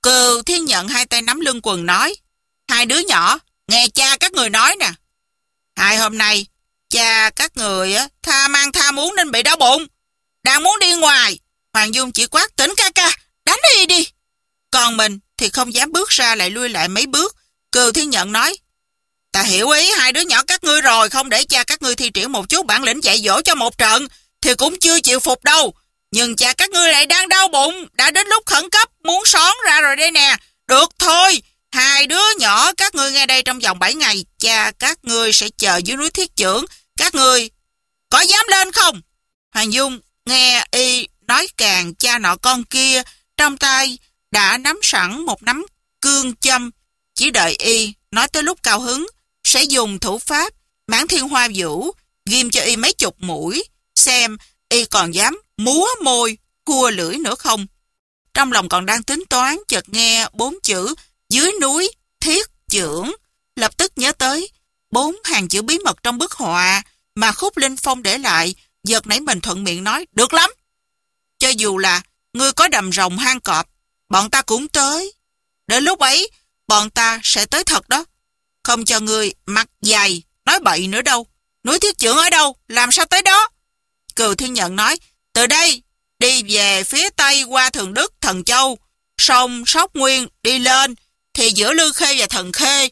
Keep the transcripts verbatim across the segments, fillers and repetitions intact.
Cừu Thiên Nhận hai tay nắm lưng quần nói, hai đứa nhỏ, nghe cha các người nói nè. Hai hôm nay, cha các người á, tha mang tha muốn nên bị đau bụng. Đang muốn đi ngoài, Hoàng Dung chỉ quát Tỉnh ca ca, đánh đi đi. Còn mình thì không dám bước ra, lại lui lại mấy bước. Cừu Thiên Nhận nói, ta hiểu ý hai đứa nhỏ các ngươi rồi, không để cha các ngươi thi triển một chút bản lĩnh dạy dỗ cho một trận, thì cũng chưa chịu phục đâu. Nhưng cha các ngươi lại đang đau bụng, đã đến lúc khẩn cấp, muốn xón ra rồi đây nè. Được thôi, hai đứa nhỏ các ngươi nghe đây, trong vòng bảy ngày, cha các ngươi sẽ chờ dưới núi Thiết Chưởng. Các ngươi có dám lên không? Hoàng Dung nghe y nói càng cha nọ con kia, trong tay đã nắm sẵn một nắm cương châm, chỉ đợi y nói tới lúc cao hứng, sẽ dùng thủ pháp Mãn Thiên Hoa Vũ, ghim cho y mấy chục mũi, xem y còn dám múa môi, cua lưỡi nữa không. Trong lòng còn đang tính toán, chợt nghe bốn chữ dưới núi Thiết Chưởng, lập tức nhớ tới bốn hàng chữ bí mật trong bức họa mà Khúc Linh Phong để lại, giật nảy mình thuận miệng nói, được lắm. Cho dù là ngươi có đầm rồng hang cọp, bọn ta cũng tới. Đến lúc ấy, bọn ta sẽ tới thật đó. Không cho ngươi mặt dày, nói bậy nữa đâu. Núi Thiết Chưởng ở đâu, làm sao tới đó? Cừu Thiên Nhận nói, từ đây, đi về phía tây qua Thường Đức, Thần Châu, sông Sóc Nguyên đi lên, thì giữa Lư Khê và Thần Khê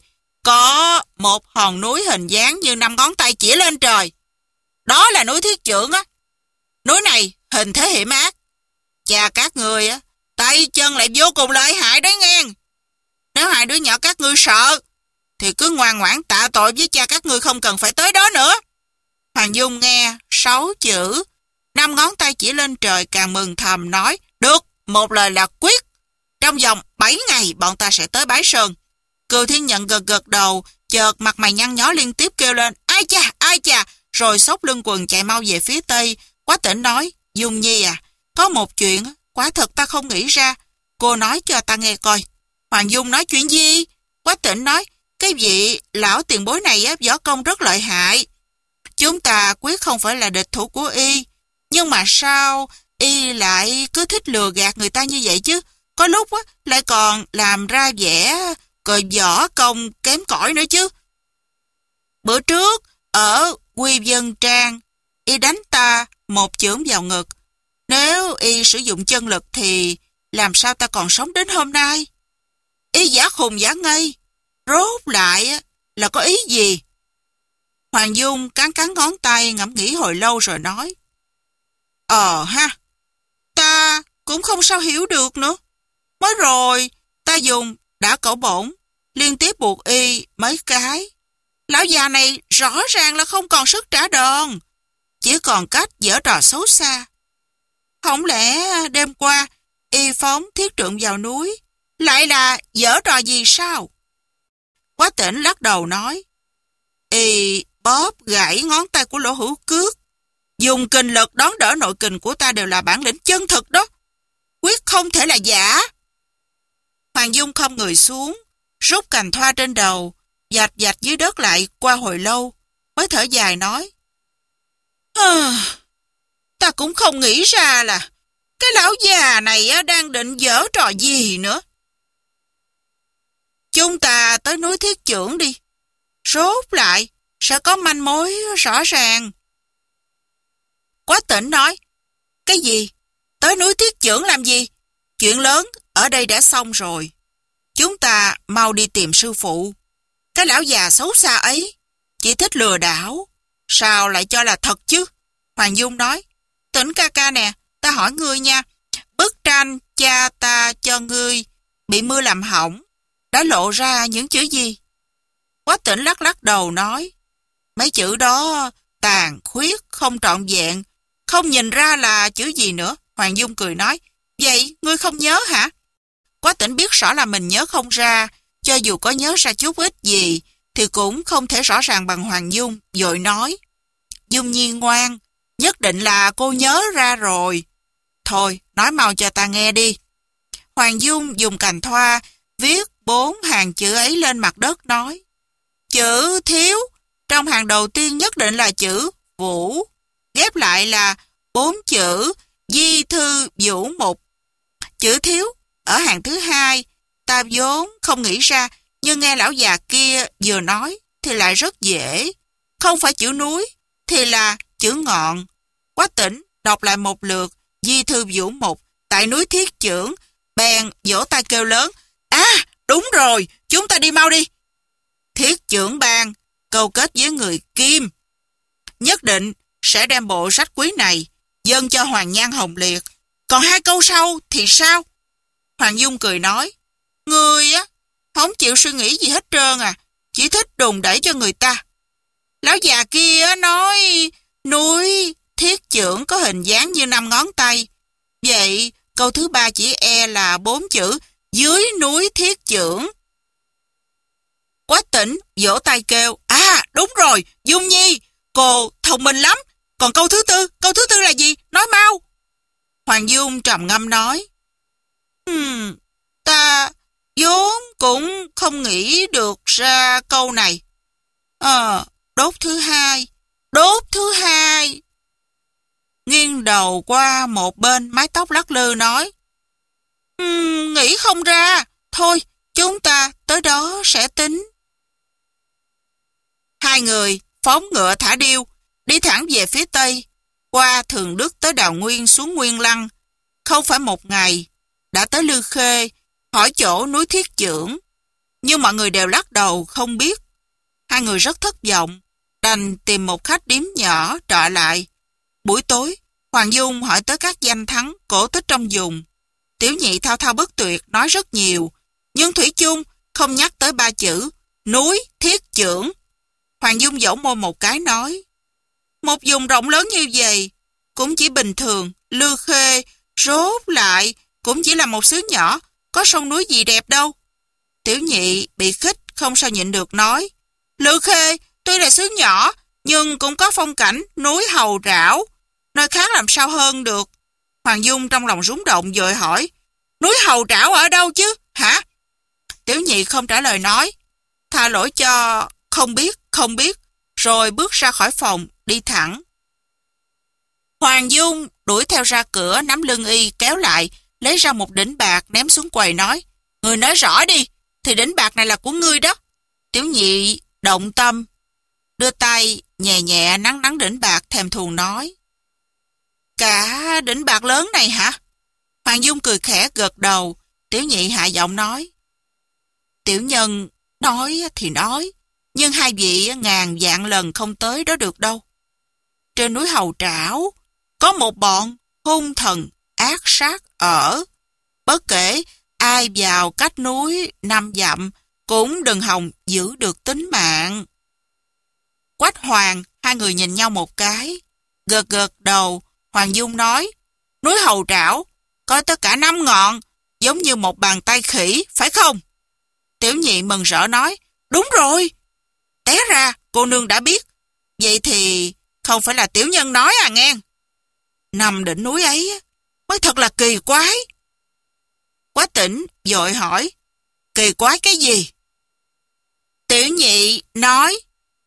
có một hòn núi hình dáng như năm ngón tay chỉ lên trời. Đó là núi Thiết Chưởng á. Núi này hình thế hiểm ác. Cha các người á, tay chân lại vô cùng lợi hại đấy nghe. Nếu hai đứa nhỏ các ngươi sợ, thì cứ ngoan ngoãn tạ tội với cha các ngươi, không cần phải tới đó nữa. Hoàng Dung nghe sáu chữ năm ngón tay chỉ lên trời càng mừng thầm nói, được, một lời là quyết. Trong vòng bảy ngày bọn ta sẽ tới Bái Sơn. Cừu Thiên Nhận gật gật đầu, chợt mặt mày nhăn nhó liên tiếp kêu lên, ai cha, ai cha, rồi xốc lưng quần chạy mau về phía tây. Quá Tỉnh nói, Dung Nhi à, có một chuyện quả thật ta không nghĩ ra, cô nói cho ta nghe coi. Hoàng Dung nói, chuyện gì? Quá Tỉnh nói, cái vị lão tiền bối này á, võ công rất lợi hại. Chúng ta quyết không phải là địch thủ của y, nhưng mà sao y lại cứ thích lừa gạt người ta như vậy chứ? Có lúc á, lại còn làm ra vẻ cờ võ công kém cỏi nữa chứ. Bữa trước, ở Quy Vân Trang, y đánh ta một chưởng vào ngực. Nếu y sử dụng chân lực thì làm sao ta còn sống đến hôm nay? Y giả khùng giả ngây, rốt lại là có ý gì? Hoàng Dung cắn cắn ngón tay, ngẫm nghĩ hồi lâu rồi nói, Ờ ha, ta cũng không sao hiểu được nữa. Mới rồi, ta dùng đã cẩu bổng, liên tiếp buộc y mấy cái. Lão già này rõ ràng là không còn sức trả đòn, chỉ còn cách giở trò xấu xa. Không lẽ đêm qua, y phóng thiết trượng vào núi, lại là giở trò gì sao? Quá Tỉnh lắc đầu nói, y bóp gãy ngón tay của Lỗ Hữu Cước, dùng kình lực đón đỡ nội kình của ta đều là bản lĩnh chân thực đó, quyết không thể là giả. Hoàng Dung không người xuống, rút cành thoa trên đầu, dạch dạch dưới đất lại qua hồi lâu, mới thở dài nói, à, ta cũng không nghĩ ra là cái lão già này đang định giở trò gì nữa. Chúng ta tới núi Thiết Chưởng đi, rốt lại sẽ có manh mối rõ ràng. Quá Tỉnh nói, cái gì? Tới núi Thiết Chưởng làm gì? Chuyện lớn ở đây đã xong rồi. Chúng ta mau đi tìm sư phụ. Cái lão già xấu xa ấy chỉ thích lừa đảo, sao lại cho là thật chứ? Hoàng Dung nói, Tỉnh ca ca nè, ta hỏi ngươi nha, bức tranh cha ta cho ngươi bị mưa làm hỏng đã lộ ra những chữ gì? Quá Tỉnh lắc lắc đầu nói, mấy chữ đó tàn khuyết, không trọn vẹn, không nhìn ra là chữ gì nữa. Hoàng Dung cười nói, vậy ngươi không nhớ hả? Quá Tỉnh biết rõ là mình nhớ không ra, cho dù có nhớ ra chút ít gì thì cũng không thể rõ ràng bằng Hoàng Dung, vội nói, Dung Nhi ngoan, nhất định là cô nhớ ra rồi. Thôi, nói mau cho ta nghe đi. Hoàng Dung dùng cành thoa viết bốn hàng chữ ấy lên mặt đất nói, chữ thiếu trong hàng đầu tiên nhất định là chữ Vũ, ghép lại là bốn chữ Di Thư Vũ Mục. Chữ thiếu ở hàng thứ hai Ta vốn không nghĩ ra, nhưng nghe lão già kia vừa nói thì lại rất dễ. Không phải chữ núi thì là chữ ngọn. Quách Tỉnh đọc lại một lượt di thư vũ mục tại núi Thiết Chưởng, bèn vỗ tay kêu lớn: À, đúng rồi, chúng ta đi mau đi. Thiết Chưởng bang câu kết với người Kim, nhất định sẽ đem bộ sách quý này dâng cho Hoàng Nhan Hồng Liệt. Còn hai câu sau thì sao? Hoàng Dung cười nói: Ngươi á, không chịu suy nghĩ gì hết trơn à, chỉ thích đùn đẩy cho người ta. Lão già kia nói núi Thiết Chưởng có hình dáng như năm ngón tay. Vậy câu thứ ba chỉ e là bốn chữ dưới núi Thiết Chưởng. Quách Tỉnh vỗ tay kêu: À, đúng rồi, Dung Nhi, cô thông minh lắm. Còn câu thứ tư, câu thứ tư là gì? Nói mau. Hoàng Dung trầm ngâm nói: Hmm, ta vốn cũng không nghĩ được ra câu này. Ờ, đốt thứ hai, đốt thứ hai. Nghiêng đầu qua một bên, mái tóc lắc lư nói: um, Nghĩ không ra, thôi chúng ta tới đó sẽ tính. Hai người phóng ngựa thả điêu, đi thẳng về phía tây, qua Thường Đức tới Đào Nguyên xuống Nguyên Lăng. Không phải một ngày, đã tới Lư Khê, hỏi chỗ núi Thiết Chưởng. Nhưng mọi người đều lắc đầu không biết. Hai người rất thất vọng, đành tìm một khách điếm nhỏ trọ lại. Buổi tối, Hoàng Dung hỏi tới các danh thắng cổ tích trong vùng. Tiểu Nhị thao thao bất tuyệt nói rất nhiều, nhưng thủy chung không nhắc tới ba chữ núi Thiết Chưởng. Hoàng Dung dẫu môi một cái nói: Một vùng rộng lớn như vậy cũng chỉ bình thường. Lư Khê rốt lại cũng chỉ là một xứ nhỏ, có sông núi gì đẹp đâu. Tiểu Nhị bị khích không sao nhịn được nói: Lư Khê tuy là xứ nhỏ nhưng cũng có phong cảnh núi Hầu Rảo, nơi khác làm sao hơn được. Hoàng Dung trong lòng rúng động vội hỏi: Núi Hầu Rảo ở đâu chứ hả? Tiểu Nhị không trả lời nói: Tha lỗi cho không biết, không biết, rồi bước ra khỏi phòng, đi thẳng. Hoàng Dung đuổi theo ra cửa, nắm lưng y kéo lại, lấy ra một đỉnh bạc ném xuống quầy nói: Người nói rõ đi, thì đỉnh bạc này là của ngươi đó. Tiểu Nhị động tâm, đưa tay nhẹ nhẹ nắn nắn đỉnh bạc, thèm thuồng nói: Cả đỉnh bạc lớn này hả? Hoàng Dung cười khẽ gật đầu. Tiểu Nhị hạ giọng nói: Tiểu nhân nói thì nói, nhưng hai vị ngàn vạn lần không tới đó được đâu. Trên núi Hầu Trảo có một bọn hung thần ác sát ở. Bất kể ai vào cách núi năm dặm cũng đừng hòng giữ được tính mạng. Quách Hoàng hai người nhìn nhau một cái, gật gật đầu. Hoàng Dung nói: Núi Hầu Trảo có tất cả năm ngọn, giống như một bàn tay khỉ, phải không? Tiểu Nhị mừng rỡ nói: Đúng rồi. Té ra cô nương đã biết. Vậy thì không phải là tiểu nhân nói à nghe. Nằm đỉnh núi ấy mới thật là kỳ quái. Quách Tỉnh vội hỏi: Kỳ quái cái gì? Tiểu Nhị nói: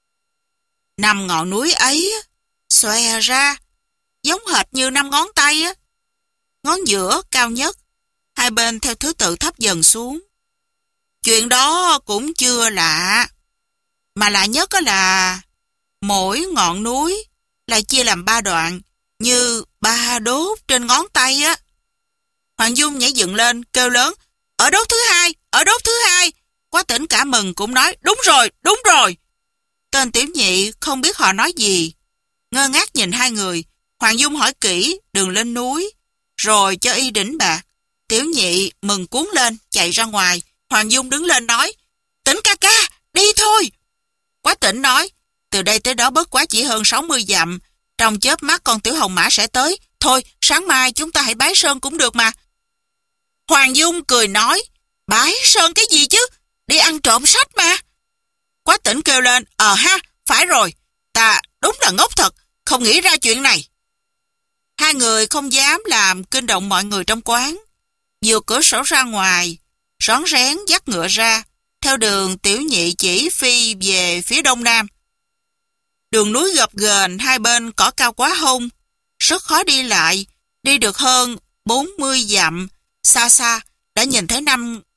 Năm ngọn núi ấy xòe ra giống hệt như năm ngón tay á. Ngón giữa cao nhất, hai bên theo thứ tự thấp dần xuống. Chuyện đó cũng chưa lạ, mà lạ nhất là mỗi ngọn núi lại chia làm ba đoạn, như ba đốt trên ngón tay á. Hoàng Dung nhảy dựng lên kêu lớn: Ở đốt thứ hai, ở đốt thứ hai. Quách Tỉnh cả mừng cũng nói: Đúng rồi, đúng rồi. Tên Tiểu Nhị không biết họ nói gì, ngơ ngác nhìn hai người. Hoàng Dung hỏi kỹ đường lên núi, rồi cho y đỉnh bạc. Tiểu Nhị mừng cuốn lên chạy ra ngoài. Hoàng Dung đứng lên nói: Tỉnh ca ca, đi thôi. Quách Tỉnh nói: Từ đây tới đó bất quá chỉ hơn sáu mươi dặm, trong chớp mắt con Tiểu Hồng Mã sẽ tới. Thôi sáng mai chúng ta hãy bái sơn cũng được mà. Hoàng Dung cười nói: Bái sơn cái gì chứ, đi ăn trộm sách mà. Quách Tỉnh kêu lên: Ờ ha, phải rồi, ta đúng là ngốc thật, không nghĩ ra chuyện này. Hai người không dám làm kinh động mọi người trong quán, vừa cửa sổ ra ngoài, rón rén dắt ngựa ra, theo đường Tiểu Nhị chỉ phi về phía đông nam. Đường núi gập ghềnh, hai bên cỏ cao quá hung, rất khó đi lại. Đi được hơn bốn mươi dặm, xa xa đã nhìn thấy năm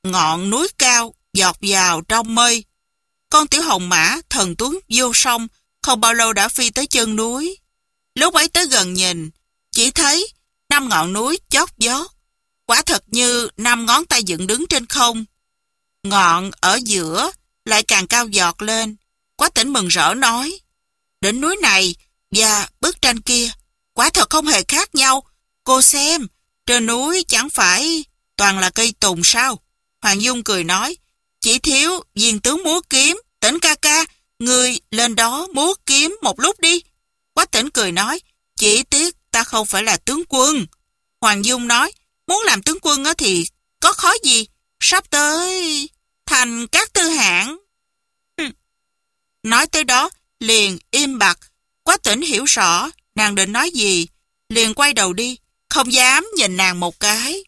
ngọn núi cao giọt vào trong mây. Con tiểu hồng mã thần tuấn vô song, không bao lâu đã phi tới chân núi. Lúc ấy tới gần nhìn, chỉ thấy năm ngọn núi chót vót, quả thật như năm ngón tay dựng đứng trên không. Ngọn ở giữa lại càng cao giọt lên. Quách Tĩnh mừng rỡ nói: đỉnh núi này và bức tranh kia quả thật không hề khác nhau. Cô xem, trên núi chẳng phải toàn là cây tùng sao? Hoàng Dung cười nói: chỉ thiếu viên tướng múa kiếm. Tĩnh ca ca, người lên đó múa kiếm một lúc đi. Quách Tĩnh cười nói: chỉ tiếc ta không phải là tướng quân. Hoàng Dung nói: muốn làm tướng quân thì có khó gì, sắp tới thành các tư hãng. Nói tới đó liền im bặt. Quách Tĩnh hiểu rõ nàng định nói gì, liền quay đầu đi, không dám nhìn nàng một cái.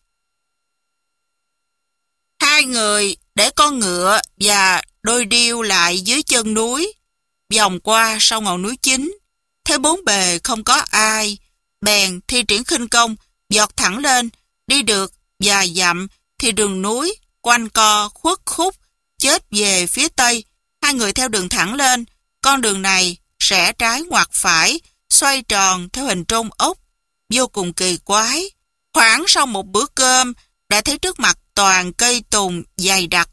Hai người để con ngựa và đôi điêu lại dưới chân núi, vòng qua sau ngọn núi chính, thấy bốn bề không có ai, bèn thi triển khinh công, giọt thẳng lên. Đi được vài dặm thì đường núi quanh co khuất khúc chết về phía tây. Hai người theo đường thẳng lên. Con đường này rẽ trái ngoặt phải, xoay tròn theo hình trôn ốc, vô cùng kỳ quái. Khoảng sau một bữa cơm đã thấy trước mặt toàn cây tùng dày đặc.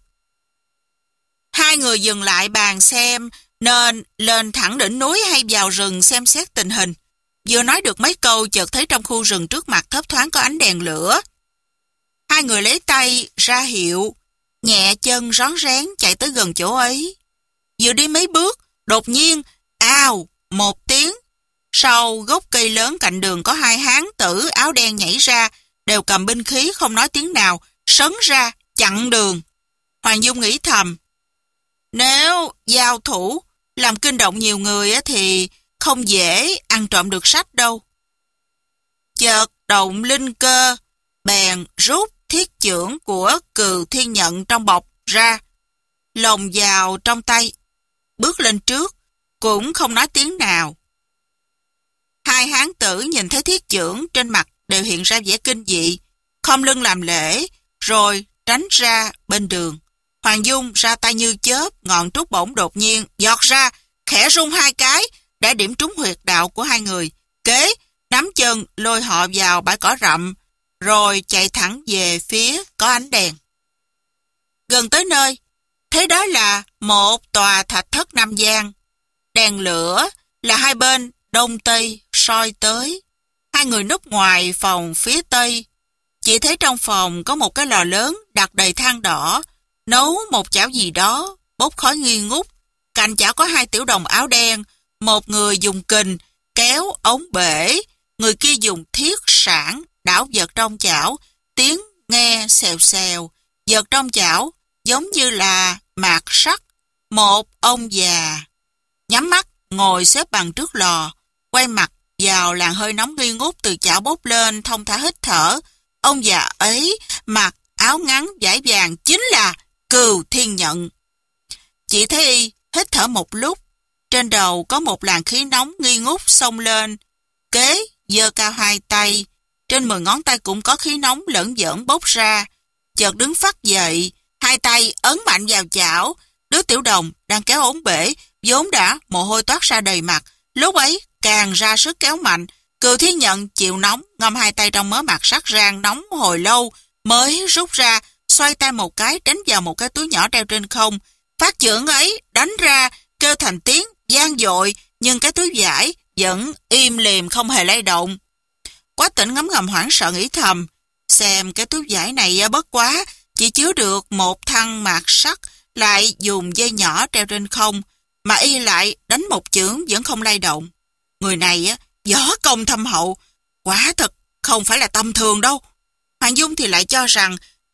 Hai người dừng lại bàn xem nên lên thẳng đỉnh núi hay vào rừng xem xét tình hình. Vừa nói được mấy câu, chợt thấy trong khu rừng trước mặt thấp thoáng có ánh đèn lửa. Hai người lấy tay ra hiệu, nhẹ chân rón rén chạy tới gần chỗ ấy. Vừa đi mấy bước, đột nhiên ào một tiếng, sau gốc cây lớn cạnh đường có hai hán tử áo đen nhảy ra, đều cầm binh khí không nói tiếng nào, sấn ra chặn đường. Hoàng Dung nghĩ thầm: nếu giao thủ làm kinh động nhiều người thì không dễ ăn trộm được sách đâu. Chợt động linh cơ, bèn rút thiết chưởng của Cừu Thiên Nhận trong bọc ra, lồng vào trong tay, bước lên trước, cũng không nói tiếng nào. Hai hán tử nhìn thấy thiết chưởng, trên mặt đều hiện ra vẻ kinh dị, khom lưng làm lễ, rồi tránh ra bên đường. Hoàng Dung ra tay như chớp, ngọn trúc bổng đột nhiên giọt ra, khẽ rung hai cái, đã điểm trúng huyệt đạo của hai người. Kế nắm chân lôi họ vào bãi cỏ rậm, rồi chạy thẳng về phía có ánh đèn. Gần tới nơi, thấy đó là một tòa thạch thất Nam Giang. Đèn lửa là hai bên đông tây soi tới. Hai người núp ngoài phòng phía tây. Chỉ thấy trong phòng có một cái lò lớn đặt đầy than đỏ, nấu một chảo gì đó, bốc khói nghi ngút. Cạnh chảo có hai tiểu đồng áo đen, một người dùng kình kéo ống bể, người kia dùng thiết sản đảo vật trong chảo, tiếng nghe xèo xèo. Vật trong chảo giống như là mạt sắt. Một ông già nhắm mắt ngồi xếp bằng trước lò, quay mặt vào làn hơi nóng nghi ngút từ chảo bốc lên, thong thả hít thở. Ông già ấy mặc áo ngắn vải vàng chính là Cừu Thiên Nhận. Chỉ thấy y hít thở một lúc, trên đầu có một làn khí nóng nghi ngút xông lên. Kế giơ cao hai tay, trên mười ngón tay cũng có khí nóng lẫn giỡn bốc ra. Chợt đứng phắt dậy, hai tay ấn mạnh vào chảo. Đứa tiểu đồng đang kéo ống bể, vốn đã mồ hôi toát ra đầy mặt, lúc ấy càng ra sức kéo mạnh. Cừu Thiên Nhận chịu nóng, ngâm hai tay trong mớ mặt sắt rang nóng hồi lâu mới rút ra, xoay tay một cái đánh vào một cái túi nhỏ treo trên không. Phát chưởng ấy đánh ra kêu thành tiếng vang dội, nhưng cái túi vải vẫn im lìm không hề lay động. Quách Tĩnh ngấm ngầm hoảng sợ nghĩ thầm: xem cái túi vải này bất quá chỉ chứa được một thăng mạt sắt, lại dùng dây nhỏ treo trên không, mà y lại đánh một chưởng vẫn không lay động. Người này á, võ công thâm hậu, quả thật không phải là tầm thường đâu. Hoàng Dung thì lại cho rằng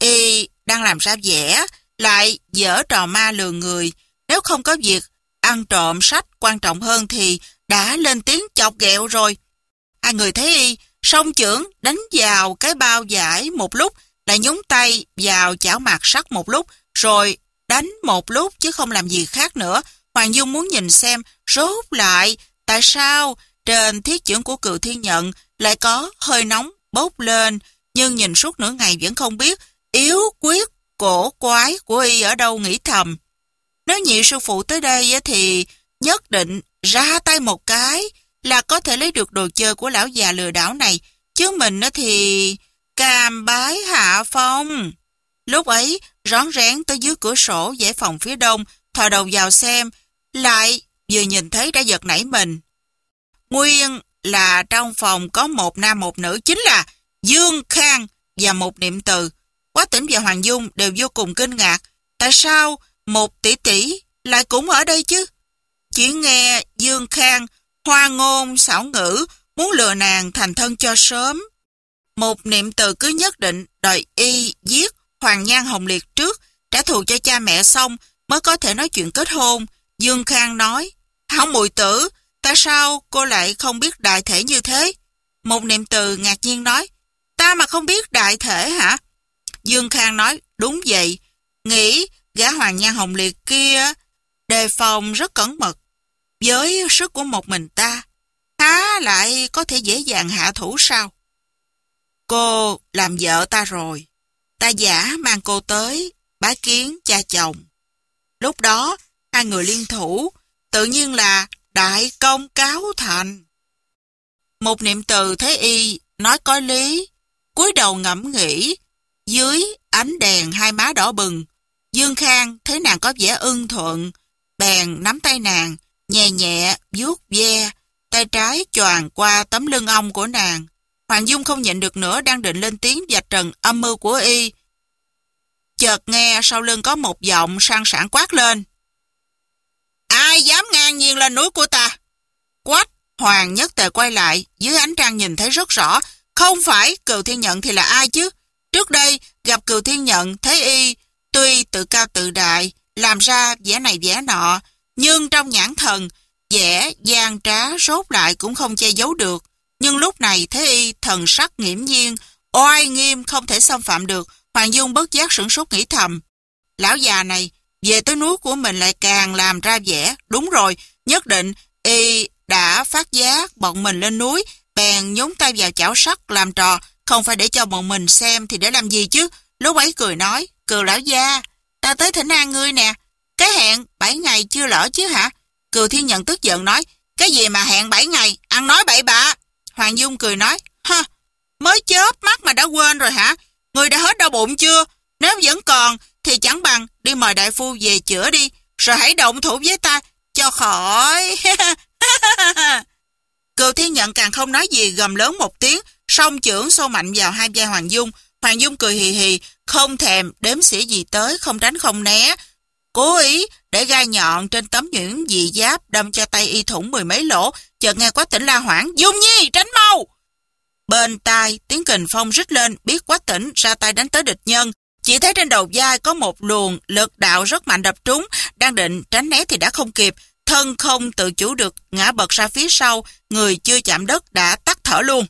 y đang làm ra vẻ, lại giở trò ma lừa người. Nếu không có việc ăn trộm sách quan trọng hơn thì đã lên tiếng chọc ghẹo rồi. Hai người thấy y song chưởng đánh vào cái bao vải một lúc, lại nhúng tay vào chảo mạt sắt một lúc, rồi đánh một lúc chứ không làm gì khác nữa. Hoàng Dung muốn nhìn xem rốt lại tại sao trên thiết chưởng của Cừu Thiên Nhận lại có hơi nóng bốc lên, nhưng nhìn suốt nửa ngày vẫn không biết yếu quyết cổ quái của y ở đâu nghĩ thầm. Nếu nhị sư phụ tới đây thì nhất định ra tay một cái là có thể lấy được đồ chơi của lão già lừa đảo này, chứ mình thì cam bái hạ phong. Lúc ấy rón rén tới dưới cửa sổ dãy phòng phía đông, thò đầu vào xem, lại vừa nhìn thấy đã giật nảy mình. Nguyên là trong phòng có một nam một nữ, chính là Dương Khang và một Niệm Từ. Quách Tĩnh và Hoàng Dung đều vô cùng kinh ngạc. Tại sao một tỷ tỷ lại cũng ở đây chứ? Chỉ nghe Dương Khang hoa ngôn xảo ngữ, muốn lừa nàng thành thân cho sớm. Một Niệm Từ cứ nhất định đòi y giết Hoàng Nhan Hồng Liệt trước, trả thù cho cha mẹ xong mới có thể nói chuyện kết hôn. Dương Khang nói, hỏng muội tử, tại sao cô lại không biết đại thể như thế? Một Niệm Từ ngạc nhiên nói, ta mà không biết đại thể hả? Dương Khang nói, đúng vậy, nghĩ gã Hoàng Nhan Hồng Liệt kia đề phòng rất cẩn mật. Với sức của một mình ta, há lại có thể dễ dàng hạ thủ sao? Cô làm vợ ta rồi, ta giả mang cô tới bái kiến cha chồng. Lúc đó, hai người liên thủ, tự nhiên là đại công cáo thành. Một Niệm Từ thấy y nói có lý, cúi đầu ngẫm nghĩ. Dưới ánh đèn hai má đỏ bừng, Dương Khang thấy nàng có vẻ ưng thuận, bèn nắm tay nàng, nhẹ nhẹ vuốt ve, tay trái choàng qua tấm lưng ong của nàng. Hoàng Dung không nhịn được nữa, đang định lên tiếng vạch trần âm mưu của y. Chợt nghe sau lưng có một giọng sang sảng quát lên. Ai dám ngang nhiên lên núi của ta? Quách Hoàng nhất tề quay lại, dưới ánh trăng nhìn thấy rất rõ, không phải Cừu Thiên Nhận thì là ai chứ? Trước đây gặp Cừu Thiên Nhận thấy y tuy tự cao tự đại, làm ra vẻ này vẻ nọ, nhưng trong nhãn thần vẻ gian trá rốt lại cũng không che giấu được. Nhưng lúc này thấy y thần sắc nghiễm nhiên, oai nghiêm không thể xâm phạm được. Hoàng Dung bất giác sửng sốt nghĩ thầm, lão già này về tới núi của mình lại càng làm ra vẻ. Đúng rồi, nhất định y đã phát giác bọn mình lên núi, bèn nhúng tay vào chảo sắt làm trò, không phải để cho bọn mình xem thì để làm gì chứ. Lúc ấy cười nói, Cừu lão gia, ta tới thỉnh an ngươi nè, cái hẹn bảy ngày chưa lỡ chứ hả? Cừu Thiên Nhận tức giận nói, cái gì mà hẹn bảy ngày, ăn nói bậy bạ. Hoàng Dung cười nói, ha, mới chớp mắt mà đã quên rồi hả? Ngươi đã hết đau bụng chưa? Nếu vẫn còn thì chẳng bằng đi mời đại phu về chữa đi, rồi hãy động thủ với ta cho khỏi. Cừu Thiên Nhận càng không nói gì, gầm lớn một tiếng, song chưởng xô mạnh vào hai vai Hoàng Dung. Hoàng Dung cười hì hì, không thèm đếm xỉa gì tới, không tránh không né, cố ý để gai nhọn trên tấm nhuyễn dị giáp đâm cho tay y thủng mười mấy lỗ. Chợt nghe Quách Tĩnh la hoảng, Dung Nhi tránh mau. Bên tai tiếng kình phong rít lên, biết Quách Tĩnh ra tay đánh tới địch nhân. Chỉ thấy trên đầu vai có một luồng lực đạo rất mạnh đập trúng, đang định tránh né thì đã không kịp, thân không tự chủ được ngã bật ra phía sau, người chưa chạm đất đã tắt thở luôn.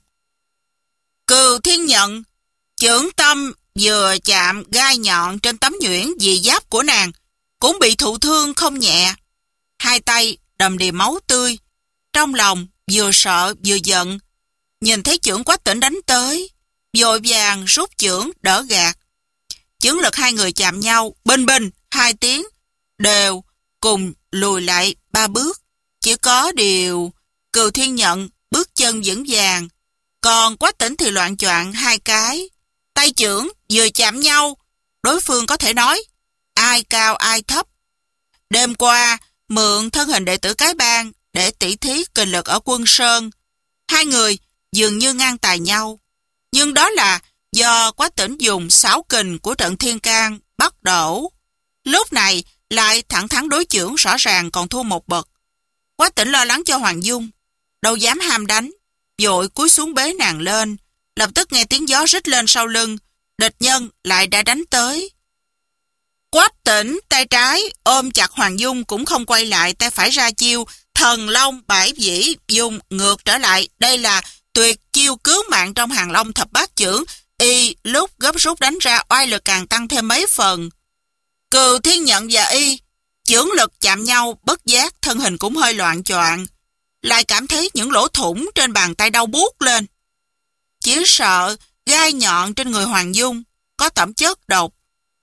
Cừu Thiên Nhận chưởng tâm vừa chạm gai nhọn trên tấm nhuyễn dị giáp của nàng, cũng bị thụ thương không nhẹ. Hai tay đầm đìa máu tươi, trong lòng vừa sợ vừa giận. Nhìn thấy chưởng Quách Tĩnh đánh tới, vội vàng rút chưởng đỡ gạt. Chưởng lực hai người chạm nhau, bình bình hai tiếng, đều cùng lùi lại ba bước. Chỉ có điều Cừu Thiên Nhận bước chân vững vàng, còn Quách Tĩnh thì loạn choạng hai cái. Tay chưởng vừa chạm nhau, đối phương có thể nói ai cao ai thấp. Đêm qua mượn thân hình đệ tử cái bang để tỉ thí kình lực ở Quân Sơn, hai người dường như ngang tài nhau, nhưng đó là do Quách Tĩnh dùng sáu kình của trận Thiên Can bắt đổ. Lúc này lại thẳng thắn đối chưởng, rõ ràng còn thua một bậc. Quách Tĩnh lo lắng cho Hoàng Dung, đâu dám ham đánh, vội cúi xuống bế nàng lên. Lập tức nghe tiếng gió rít lên sau lưng, địch nhân lại đã đánh tới. Quách Tĩnh tay trái ôm chặt Hoàng Dung cũng không quay lại, tay phải ra chiêu thần long bãi vĩ dùng ngược trở lại. Đây là tuyệt chiêu cứu mạng trong Hàng Long thập bát chưởng, y lúc gấp rút đánh ra oai lực càng tăng thêm mấy phần. Cừu Thiên Nhận và y chưởng lực chạm nhau, bất giác thân hình cũng hơi loạn choạng, lại cảm thấy những lỗ thủng trên bàn tay đau buốt lên. Chỉ sợ gai nhọn trên người Hoàng Dung có tẩm chất độc,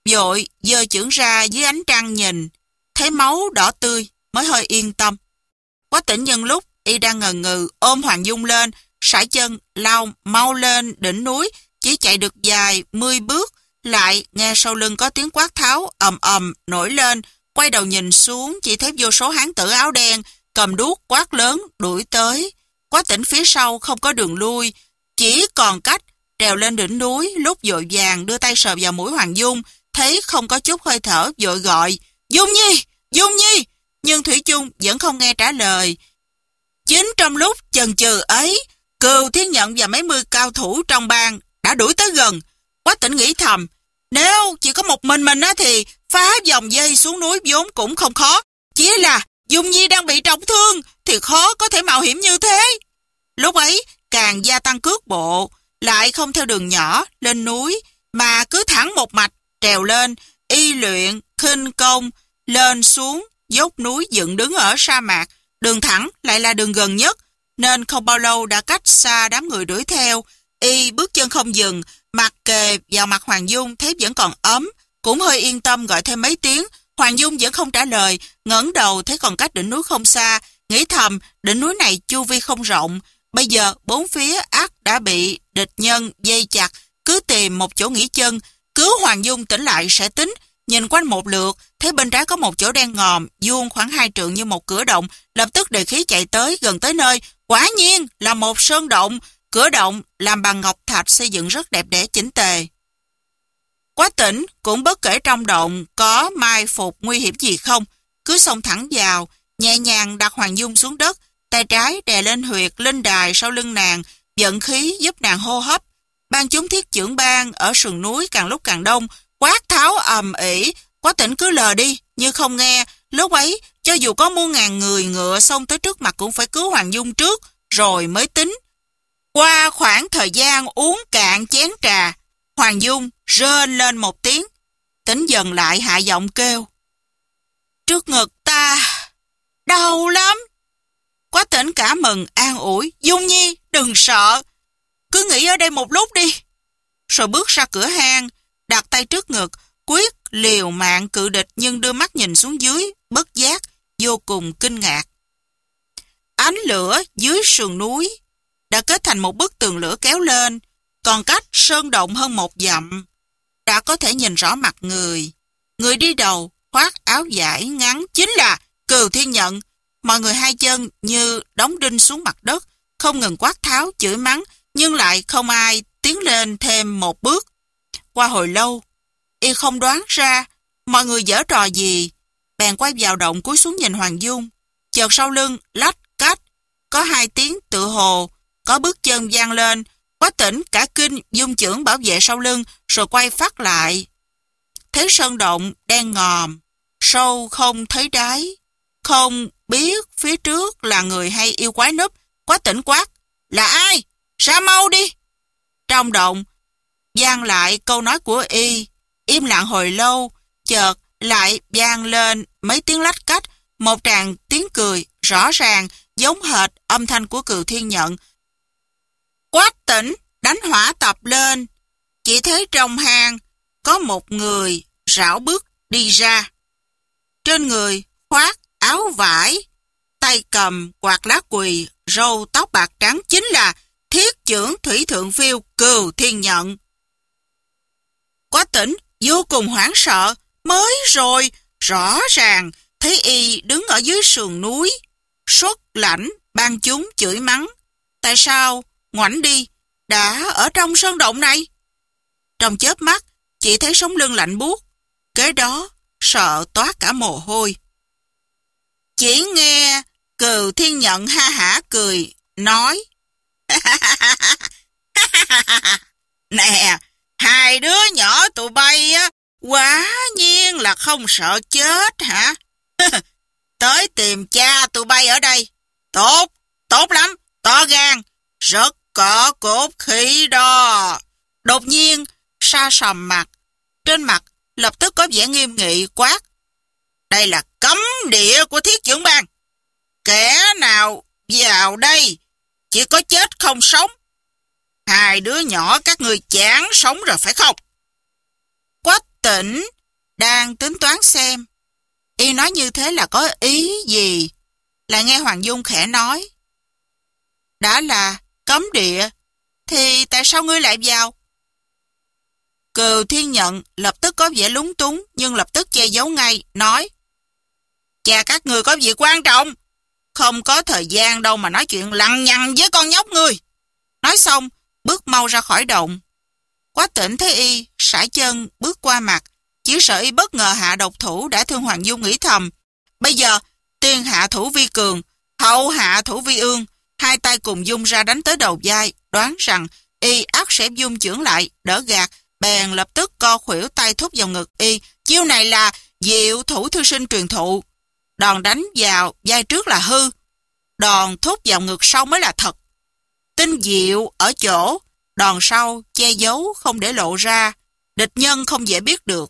vội giơ chưởng ra dưới ánh trăng nhìn, thấy máu đỏ tươi mới hơi yên tâm. Quách Tĩnh nhân lúc y đang ngần ngừ ôm Hoàng Dung lên, sải chân lao mau lên đỉnh núi, chỉ chạy được vài mươi bước, lại nghe sau lưng có tiếng quát tháo ầm ầm nổi lên. Quay đầu nhìn xuống, chỉ thấy vô số hán tử áo đen cầm đuốc quát lớn đuổi tới. Quách Tĩnh phía sau không có đường lui, chỉ còn cách trèo lên đỉnh núi. Lúc vội vàng đưa tay sờ vào mũi Hoàng Dung, thấy không có chút hơi thở, vội gọi Dung Nhi, Dung Nhi, nhưng thủy chung vẫn không nghe trả lời. Chính trong lúc chần chừ ấy, Cừu Thiên Nhận và mấy mươi cao thủ trong bang đã đuổi tới gần. Quách Tĩnh nghĩ thầm, nếu chỉ có một mình mình á thì phá vòng dây xuống núi vốn cũng không khó, chỉ là Dung Nhi đang bị trọng thương thì khó có thể mạo hiểm như thế. Lúc ấy càng gia tăng cước bộ, lại không theo đường nhỏ lên núi mà cứ thẳng một mạch trèo lên. Y luyện khinh công lên xuống dốc núi dựng đứng ở sa mạc, đường thẳng lại là đường gần nhất, nên không bao lâu đã cách xa đám người đuổi theo. Y bước chân không dừng, mặt kề vào mặt Hoàng Dung, thấy vẫn còn ấm, cũng hơi yên tâm gọi thêm mấy tiếng. Hoàng Dung vẫn không trả lời, ngẩng đầu thấy còn cách đỉnh núi không xa, nghĩ thầm đỉnh núi này chu vi không rộng, bây giờ bốn phía ắt đã bị địch nhân dây chặt, cứ tìm một chỗ nghỉ chân, cứu Hoàng Dung tỉnh lại sẽ tính. Nhìn quanh một lượt, thấy bên trái có một chỗ đen ngòm, vuông khoảng hai trượng như một cửa động, lập tức đề khí chạy tới. Gần tới nơi, quả nhiên là một sơn động. Cửa động làm bằng ngọc thạch, xây dựng rất đẹp đẽ chỉnh tề. Quách Tĩnh cũng bất kể trong động có mai phục nguy hiểm gì không, cứ xông thẳng vào, nhẹ nhàng đặt Hoàng Dung xuống đất, tay trái đè lên huyệt linh đài sau lưng nàng, vận khí giúp nàng hô hấp. Ban chúng thiết chưởng bang ở sườn núi càng lúc càng đông, quát tháo ầm ĩ. Quách Tĩnh cứ lờ đi như không nghe. Lúc ấy cho dù có muôn ngàn người ngựa xông tới trước mặt cũng phải cứu Hoàng Dung trước rồi mới tính. Qua khoảng thời gian uống cạn chén trà, Hoàng Dung rên lên một tiếng, Tĩnh dần lại hạ giọng kêu, trước ngực ta đau lắm. Quách Tĩnh cả mừng an ủi, Dung Nhi đừng sợ, cứ nghỉ ở đây một lúc đi. Rồi bước ra cửa hang, đặt tay trước ngực, quyết liều mạng cự địch, nhưng đưa mắt nhìn xuống dưới, bất giác vô cùng kinh ngạc. Ánh lửa dưới sườn núi đã kết thành một bức tường lửa kéo lên, còn cách sơn động hơn một dặm, đã có thể nhìn rõ mặt người. Người đi đầu khoác áo vải ngắn chính là Cừu Thiên Nhận. Mọi người hai chân như đóng đinh xuống mặt đất, không ngừng quát tháo chửi mắng, nhưng lại không ai tiến lên thêm một bước. Qua hồi lâu, y không đoán ra mọi người giở trò gì, bèn quay vào động cúi xuống nhìn Hoàng Dung. Chợt sau lưng lách cách có hai tiếng tự hồ có bước chân vang lên. Quách Tĩnh cả kinh dung chưởng bảo vệ sau lưng, rồi quay phát lại, thấy sơn động đen ngòm, sâu không thấy đáy, không biết phía trước là người hay yêu quái núp. Quách Tĩnh quát, là ai? Ra mau đi. Trong động vang lại câu nói của y. Im lặng hồi lâu, chợt lại vang lên mấy tiếng lách cách, một tràng tiếng cười rõ ràng giống hệt âm thanh của Cừu Thiên Nhận. Quách Tĩnh đánh hỏa tập lên, chỉ thấy trong hang có một người rảo bước đi ra. Trên người khoác áo vải, tay cầm quạt lá quỳ, râu tóc bạc trắng, chính là thiết chưởng thủy thượng phiêu Cừu Thiên Nhận. Quách Tĩnh vô cùng hoảng sợ, mới rồi rõ ràng thấy y đứng ở dưới sườn núi, xuất lãnh ban chúng chửi mắng. Tại sao ngoảnh đi đã ở trong sơn động này? Trong chớp mắt chỉ thấy sống lưng lạnh buốt, kế đó sợ toát cả mồ hôi. Chỉ nghe Cừu Thiên Nhận ha hả cười nói, nè, hai đứa nhỏ tụi bay á, quả nhiên là không sợ chết hả? Tới tìm cha tụi bay ở đây. Tốt, tốt lắm, to gan, rất có cốt khí đó. Đột nhiên sa sầm mặt, trên mặt lập tức có vẻ nghiêm nghị quát, đây là cấm địa của thiết chưởng bang, kẻ nào vào đây chỉ có chết không sống. Hai đứa nhỏ các ngươi chán sống rồi phải không? Quách Tĩnh đang tính toán xem y nói như thế là có ý gì, lại nghe Hoàng Dung khẽ nói: đã là cấm địa thì tại sao ngươi lại vào? Cừu Thiên Nhận lập tức có vẻ lúng túng, nhưng lập tức che giấu ngay, nói: cha các người có việc quan trọng, không có thời gian đâu mà nói chuyện lằng nhằng với con nhóc ngươi. Nói xong bước mau ra khỏi động. Quách Tĩnh thấy y sải chân bước qua mặt, chỉ sợ y bất ngờ hạ độc thủ đã thương Hoàng Dung, nghĩ thầm: bây giờ tiên hạ thủ vi cường, hậu hạ thủ vi ương, hai tay cùng dung ra đánh tới đầu vai, đoán rằng y ắt sẽ dung chưởng lại đỡ gạt, bèn lập tức co khuỷu tay thúc vào ngực y. Chiêu này là diệu thủ thư sinh truyền thụ, đòn đánh vào vai trước là hư, đòn thúc vào ngực sau mới là thật. Tinh diệu ở chỗ đòn sau che giấu không để lộ ra, địch nhân không dễ biết được.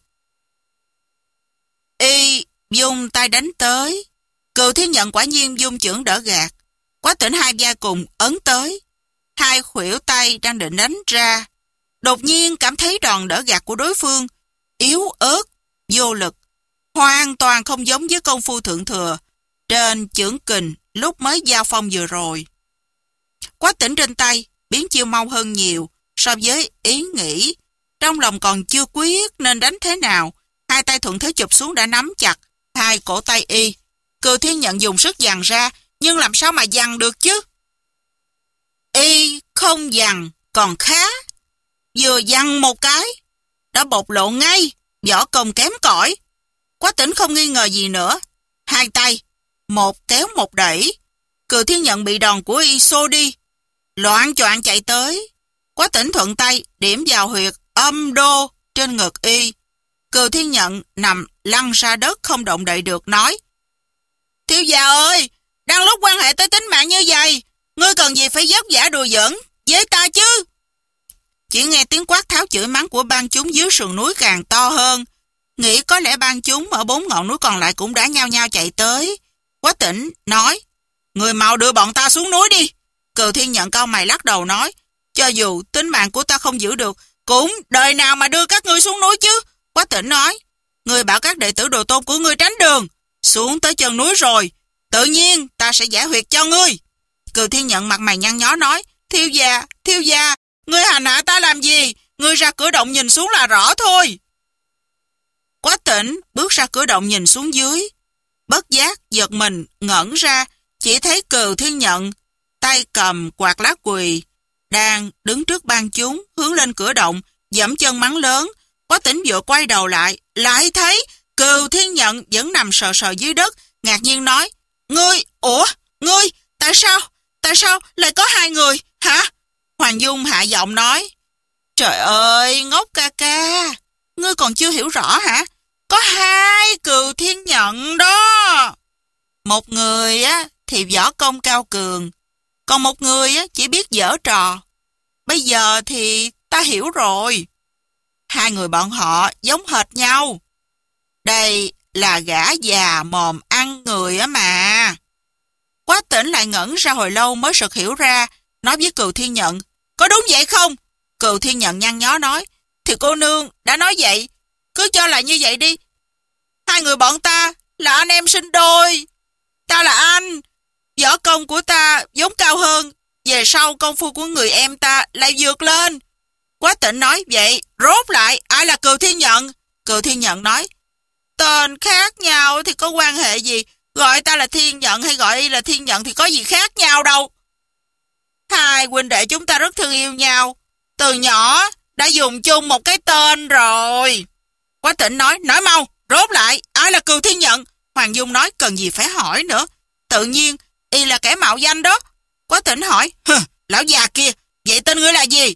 Y dùng tay đánh tới, Cừu Thiên Nhận quả nhiên dung chưởng đỡ gạt. Quách Tĩnh hai vai cùng ấn tới, hai khuỷu tay đang định đánh ra, đột nhiên cảm thấy đòn đỡ gạt của đối phương yếu ớt, vô lực, hoàn toàn không giống với công phu thượng thừa trên chưởng kình lúc mới giao phong vừa rồi. Quách Tĩnh trên tay biến chiêu mau hơn nhiều so với ý nghĩ, trong lòng còn chưa quyết nên đánh thế nào, hai tay thuận thế chụp xuống đã nắm chặt hai cổ tay y. Cừu Thiên Nhận dùng sức giằng ra, nhưng làm sao mà giằng được chứ? Y không giằng còn khá, vừa giằng một cái đã bộc lộ ngay võ công kém cỏi. Quách Tĩnh không nghi ngờ gì nữa, hai tay một kéo một đẩy, Cừu Thiên Nhận bị đòn của y xô đi, loạng choạng chạy tới. Quách Tĩnh thuận tay điểm vào huyệt âm đô trên ngực y. Cừu Thiên Nhận nằm lăn ra đất không động đậy được, nói: thiếu gia ơi, đang lúc quan hệ tới tính mạng như vậy, ngươi cần gì phải vất vả đùa giỡn với ta chứ? Chỉ nghe tiếng quát tháo chửi mắng của bang chúng dưới sườn núi càng to hơn, nghĩ có lẽ bang chúng ở bốn ngọn núi còn lại cũng đã nhao nhao chạy tới. Quách Tĩnh nói: người mau đưa bọn ta xuống núi đi. Cừu Thiên Nhận cau mày lắc đầu nói: cho dù tính mạng của ta không giữ được, cũng đời nào mà đưa các ngươi xuống núi chứ. Quách Tĩnh nói: ngươi bảo các đệ tử đồ tôn của ngươi tránh đường, xuống tới chân núi rồi, tự nhiên ta sẽ giải huyệt cho ngươi. Cừu Thiên Nhận mặt mày nhăn nhó nói: thiếu gia, thiếu gia, ngươi hành hạ ta làm gì? Ngươi ra cửa động nhìn xuống là rõ thôi. Quách Tĩnh bước ra cửa động nhìn xuống dưới, bất giác giật mình ngẩn ra, chỉ thấy Cừu Thiên Nhận tay cầm quạt lá quỳ đang đứng trước ban chúng, hướng lên cửa động giẫm chân mắng lớn. Quách Tĩnh vội quay đầu lại, lại thấy Cừu Thiên Nhận vẫn nằm sờ sờ dưới đất, ngạc nhiên nói: ngươi, ủa, ngươi, tại sao, tại sao lại có hai người, hả? Hoàng Dung hạ giọng nói: trời ơi, ngốc ca ca, ngươi còn chưa hiểu rõ hả? Có hai Cừu Thiên Nhận đó. Một người á thì võ công cao cường, còn một người á chỉ biết giở trò. Bây giờ thì ta hiểu rồi. Hai người bọn họ giống hệt nhau. Đây là gã già mồm ăn người á mà. Quách Tĩnh lại ngẩn ra hồi lâu mới sực hiểu ra, nói với Cừu Thiên Nhận: có đúng vậy không? Cừu Thiên Nhận nhăn nhó nói: thì cô nương đã nói vậy, cứ cho là như vậy đi. Hai người bọn ta là anh em sinh đôi. Ta là anh, võ công của ta vốn cao hơn, về sau công phu của người em ta lại vượt lên. Quách Tĩnh nói: vậy rốt lại ai là Cừu Thiên Nhận? Cừu Thiên Nhận nói: tên khác nhau thì có quan hệ gì, gọi ta là Thiên Nhận hay gọi y là Thiên Nhận thì có gì khác nhau đâu. Hai huynh đệ chúng ta rất thương yêu nhau, từ nhỏ đã dùng chung một cái tên rồi. Quách Tĩnh nói: nói mau, rốt lại ai là Cừu Thiên Nhận? Hoàng Dung nói: cần gì phải hỏi nữa, tự nhiên y là kẻ mạo danh đó. Quách Tĩnh hỏi: hừ, lão già kia, vậy tên ngươi là gì?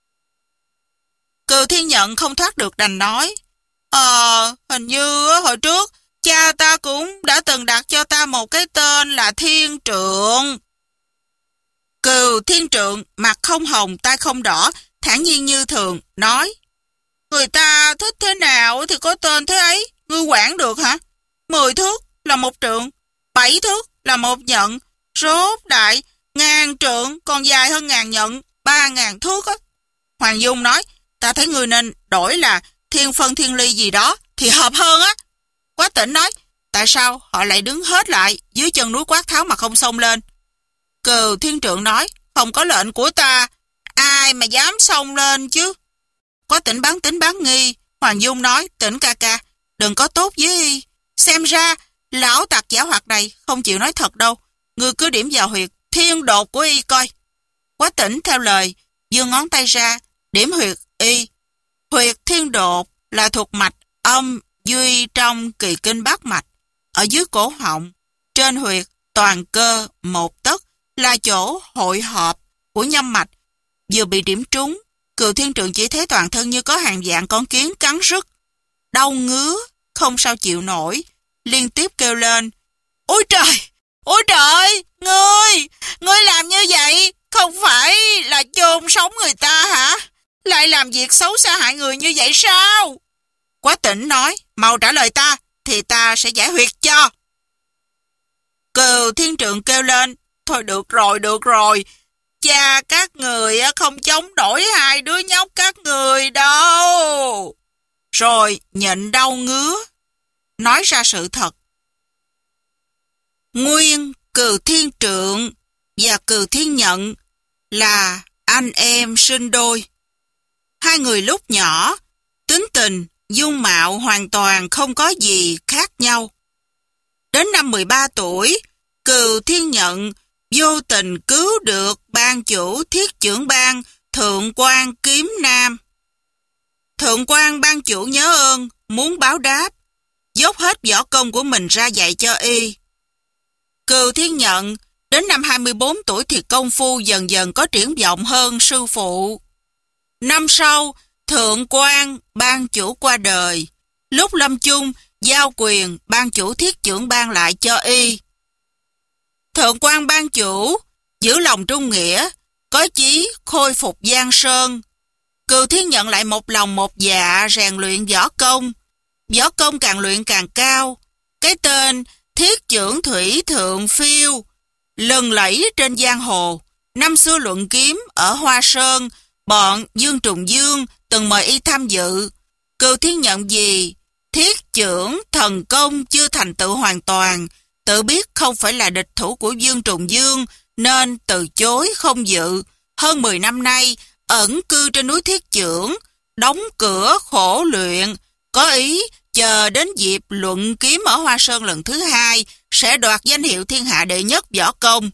Cừu Thiên Nhận không thoát được đành nói: Ờ, hình như hồi trước cha ta cũng đã từng đặt cho ta một cái tên là Thiên Trượng. Cừu Thiên Trượng mặt không hồng tai không đỏ, thản nhiên như thường, nói: người ta thích thế nào thì có tên thế ấy, ngươi quản được hả? Mười thước là một trượng, bảy thước là một nhận, rốt đại ngàn trượng còn dài hơn ngàn nhận, ba ngàn thước á. Hoàng Dung nói: ta thấy ngươi nên đổi là thiên phân thiên ly gì đó thì hợp hơn á. Quách Tỉnh nói, tại sao họ lại đứng hết lại dưới chân núi Quát Tháo mà không xông lên? Cừu Thiên Trượng nói, không có lệnh của ta, ai mà dám xông lên chứ? Quách Tỉnh bán tính bán nghi. Hoàng Dung nói, Tỉnh ca ca, đừng có tốt với y. Xem ra lão tặc giả hoạt này không chịu nói thật đâu. Ngươi cứ điểm vào huyệt thiên đột của y coi. Quách Tỉnh theo lời, giương ngón tay ra, điểm huyệt y. Huyệt thiên đột là thuộc mạch âm duy trong kỳ kinh bát mạch. Ở dưới cổ họng, trên huyệt toàn cơ một tấc là chỗ hội họp của nhâm mạch. Vừa bị điểm trúng, Cừu Thiên Trượng chỉ thấy toàn thân như có hàng vạn con kiến cắn rứt. Đau ngứa, không sao chịu nổi, liên tiếp kêu lên. Ôi trời! Ôi trời! Ngươi! Ngươi làm như vậy không phải là chôn sống người ta hả? Lại làm việc xấu xa hại người như vậy sao? Quách Tỉnh nói, mau trả lời ta, thì ta sẽ giải huyệt cho. Cừu Thiên Trượng kêu lên, thôi được rồi, được rồi. Cha các người không chống nổi hai đứa nhóc các người đâu. Rồi nhịn đau ngứa, nói ra sự thật. Nguyên Cừu Thiên Trượng và Cừu Thiên Nhận là anh em sinh đôi. Hai người lúc nhỏ, tính tình, dung mạo hoàn toàn không có gì khác nhau. Đến năm mười ba tuổi, Cừu Thiên Nhận vô tình cứu được ban chủ Thiết Chưởng Bang Thượng quan Kiếm Nam. Thượng quan ban chủ nhớ ơn, muốn báo đáp, dốc hết võ công của mình ra dạy cho y. Cừu Thiên Nhận đến năm hai mươi bốn tuổi thì công phu dần dần có triển vọng hơn sư phụ. Năm sau, Thượng quan ban chủ qua đời. Lúc lâm chung, giao quyền ban chủ Thiết Chưởng Bang lại cho y. Thượng quan ban chủ giữ lòng trung nghĩa, có chí khôi phục Giang Sơn. Cừu Thiên Nhận lại một lòng một dạ rèn luyện võ công. Võ công càng luyện càng cao. Cái tên Thiết Chưởng Thủy Thượng Phiêu lừng lẫy trên giang hồ. Năm xưa luận kiếm ở Hoa Sơn, bọn Dương Trùng Dương từng mời y tham dự. Cừu Thiên Nhận vì thiết chưởng thần công chưa thành tựu hoàn toàn, tự biết không phải là địch thủ của Dương Trùng Dương nên từ chối không dự. Hơn mười năm nay ẩn cư trên núi Thiết Chưởng, đóng cửa khổ luyện, có ý chờ đến dịp luận kiếm ở Hoa Sơn lần thứ hai sẽ đoạt danh hiệu thiên hạ đệ nhất võ công.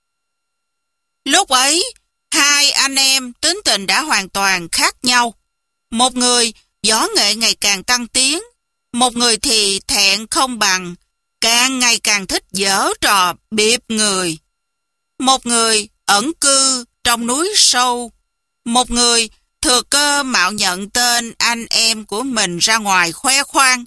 Lúc ấy, hai anh em tính tình đã hoàn toàn khác nhau. Một người võ nghệ ngày càng tăng tiến, một người thì thẹn không bằng, càng ngày càng thích giở trò biệp người. Một người ẩn cư trong núi sâu, một người thừa cơ mạo nhận tên anh em của mình ra ngoài khoe khoang.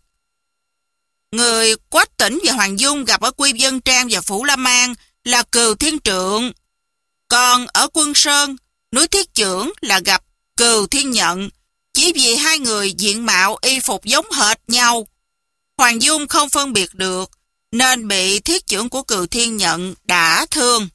Người Quách Tỉnh và Hoàng Dung gặp ở Quy Vân Trang và Phủ La Mang là Cừu Thiên Trượng. Còn ở Quân Sơn, núi Thiết Chưởng là gặp Cừu Thiên Nhận, chỉ vì hai người diện mạo y phục giống hệt nhau. Hoàng Dung không phân biệt được, nên bị thiết chưởng của Cừu Thiên Nhận đả thương.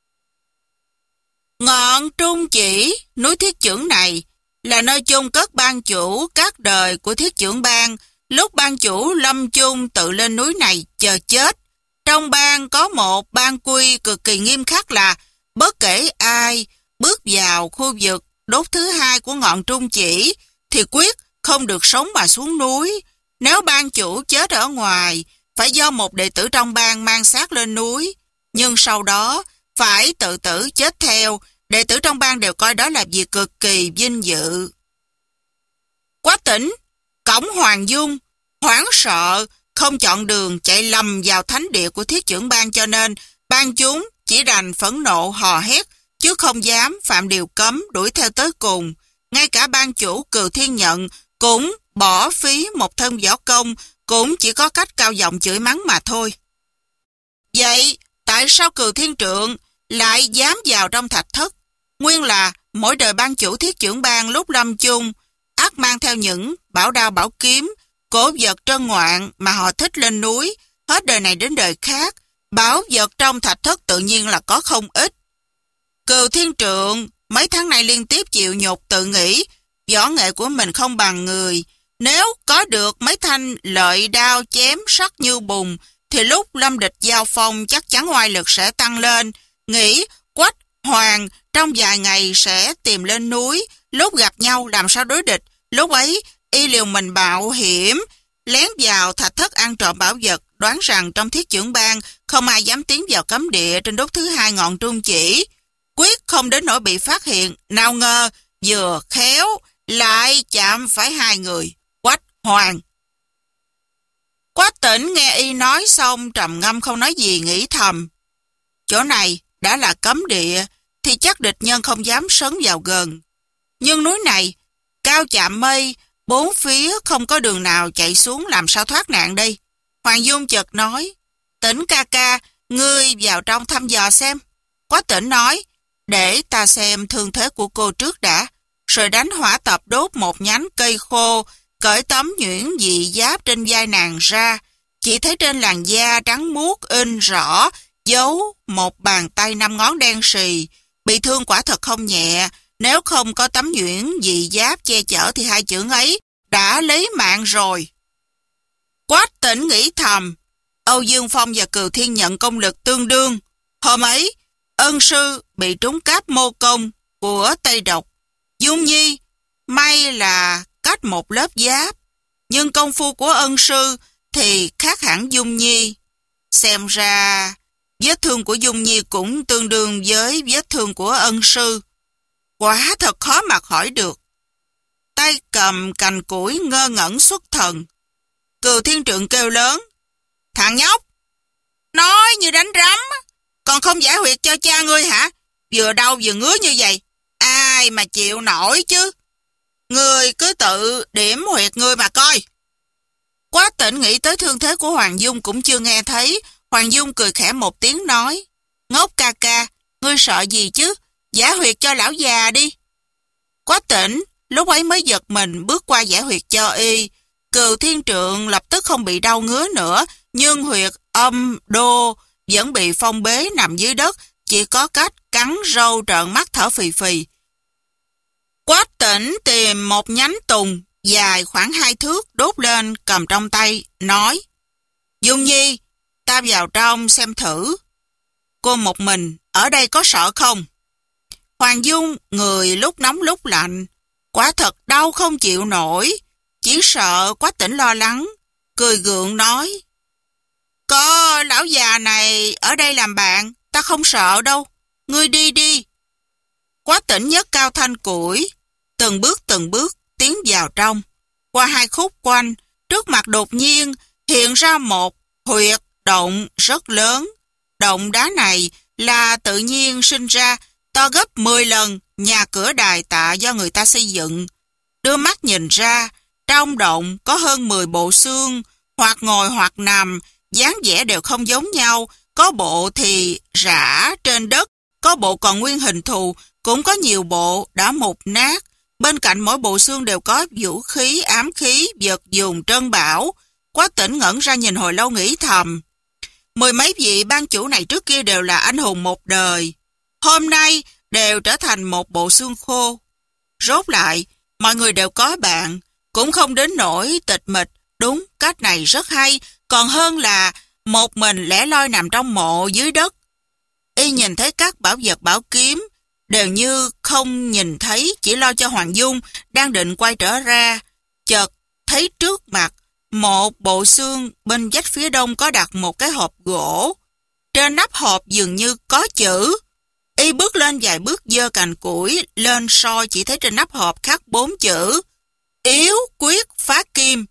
Ngọn Trung Chỉ, núi Thiết Chưởng này, là nơi chôn cất ban chủ các đời của Thiết Chưởng Bang. Lúc ban chủ lâm chung tự lên núi này chờ chết. Trong bang có một ban quy cực kỳ nghiêm khắc là bất kể ai bước vào khu vực đốt thứ hai của ngọn Trung Chỉ thì quyết không được sống mà xuống núi. Nếu ban chủ chết ở ngoài, phải do một đệ tử trong bang mang xác lên núi. Nhưng sau đó phải tự tử chết theo. Đệ tử trong bang đều coi đó là việc cực kỳ vinh dự. Quách Tỉnh, cổng Hoàng Dung, hoảng sợ, không chọn đường chạy lầm vào thánh địa của Thiết Chưởng Bang, cho nên ban chúng chỉ đành phẫn nộ hò hét, chứ không dám phạm điều cấm đuổi theo tới cùng. Ngay cả ban chủ Cừu Thiên Nhận cũng bỏ phí một thân võ công, cũng chỉ có cách cao giọng chửi mắng mà thôi. Vậy tại sao Cừu Thiên Trượng lại dám vào trong thạch thất? Nguyên là mỗi đời ban chủ Thiết Chưởng Bang lúc lâm chung ắt mang theo những bảo đao bảo kiếm, cổ vật trân ngoạn mà họ thích lên núi. Hết đời này đến đời khác, bảo vật trong thạch thất tự nhiên là có không ít. Cừu Thiên Trượng mấy tháng nay liên tiếp chịu nhục, tự nghĩ võ nghệ của mình không bằng người, Nếu có được mấy thanh lợi đao chém sắc như bùn, thì lúc lâm địch giao phong chắc chắn oai lực sẽ tăng lên. Nghĩ Quách, Hoàng trong vài ngày sẽ tìm lên núi, lúc gặp nhau làm sao đối địch. Lúc ấy, y liều mình mạo hiểm, lén vào thạch thất ăn trộm bảo vật, đoán rằng trong thiết chưởng bang không ai dám tiến vào cấm địa trên đốt thứ hai ngọn trung chỉ. Quyết không đến nỗi bị phát hiện, nào ngờ vừa khéo lại chạm phải hai người, Quách, Hoàng. Quách Tỉnh nghe y nói xong trầm ngâm không nói gì, nghĩ thầm. Chỗ này đã là cấm địa thì chắc địch nhân không dám sấn vào gần. Nhưng núi này cao chạm mây, bốn phía không có đường nào chạy xuống, làm sao thoát nạn đây? Hoàng Dung chợt nói, Tỉnh ca ca, ngươi vào trong thăm dò xem. Quách Tỉnh nói, để ta xem thương thế của cô trước đã, rồi đánh hỏa tập đốt một nhánh cây khô, cởi tấm nhuyễn dị giáp trên vai nàng ra. Chỉ thấy trên làn da trắng muốt in rõ dấu một bàn tay năm ngón đen sì. Bị thương quả thật không nhẹ, nếu không có tấm nhuyễn dị giáp che chở thì hai chưởng ấy đã lấy mạng rồi. Quách Tỉnh nghĩ thầm, Âu Dương Phong và Cừu Thiên nhận công lực tương đương. Hôm ấy, Ân sư bị trúng cáp mô công của Tây Độc. Dung Nhi may là cách một lớp giáp, nhưng công phu của Ân sư thì khác hẳn Dung Nhi. Xem ra vết thương của Dung Nhi cũng tương đương với vết thương của Ân sư. Quả thật khó mà khỏi được. Tay cầm cành củi ngơ ngẩn xuất thần. Cừu Thiên Trượng kêu lớn, thằng nhóc, nói như đánh rắm, còn không giải huyệt cho cha ngươi hả? Vừa đau vừa ngứa như vậy, ai mà chịu nổi chứ? Ngươi cứ tự điểm huyệt ngươi mà coi. Quách Tỉnh nghĩ tới thương thế của Hoàng Dung cũng chưa nghe thấy. Hoàng Dung cười khẽ một tiếng nói, ngốc ca ca, ngươi sợ gì chứ? Giải huyệt cho lão già đi. Quách Tỉnh lúc ấy mới giật mình bước qua giải huyệt cho y. Cừu Thiên Trượng lập tức không bị đau ngứa nữa, nhưng huyệt âm đô vẫn bị phong bế nằm dưới đất, chỉ có cách cắn râu trợn mắt thở phì phì. Quách Tỉnh tìm một nhánh tùng dài khoảng hai thước đốt lên cầm trong tay, nói, Dung Nhi, ta vào trong xem thử. Cô một mình, ở đây có sợ không? Hoàng Dung, người lúc nóng lúc lạnh, quả thật đau không chịu nổi, chỉ sợ Quách Tỉnh lo lắng, cười gượng nói, có lão già này ở đây làm bạn, ta không sợ đâu, ngươi đi đi. Quách Tỉnh nhấc cao thanh củi, từng bước từng bước tiến vào trong. Qua hai khúc quanh, trước mặt đột nhiên hiện ra một huyệt động rất lớn. Động đá này là tự nhiên sinh ra, to gấp mười lần nhà cửa đài tạ do người ta xây dựng. Đưa mắt nhìn ra, trong động có hơn mười bộ xương, hoặc ngồi hoặc nằm, dáng vẻ đều không giống nhau, có bộ thì rã trên đất, có bộ còn nguyên hình thù, cũng có nhiều bộ đã mục nát. Bên cạnh mỗi bộ xương đều có vũ khí, ám khí, vật dùng trân bảo. Quách Tỉnh ngẩn ra nhìn hồi lâu nghĩ thầm, mười mấy vị ban chủ này trước kia đều là anh hùng một đời, hôm nay đều trở thành một bộ xương khô. Rốt lại, mọi người đều có bạn, cũng không đến nỗi tịch mịch. Đúng, cách này rất hay, còn hơn là một mình lẻ loi nằm trong mộ dưới đất. Y nhìn thấy các bảo vật bảo kiếm đều như không nhìn thấy, chỉ lo cho Hoàng Dung đang định quay trở ra. Chợt thấy trước mặt một bộ xương, bên vách phía đông có đặt một cái hộp gỗ. Trên nắp hộp dường như có chữ. Y bước lên vài bước giơ cành củi lên soi, chỉ thấy trên nắp hộp khắc bốn chữ: Yếu quyết phá kim.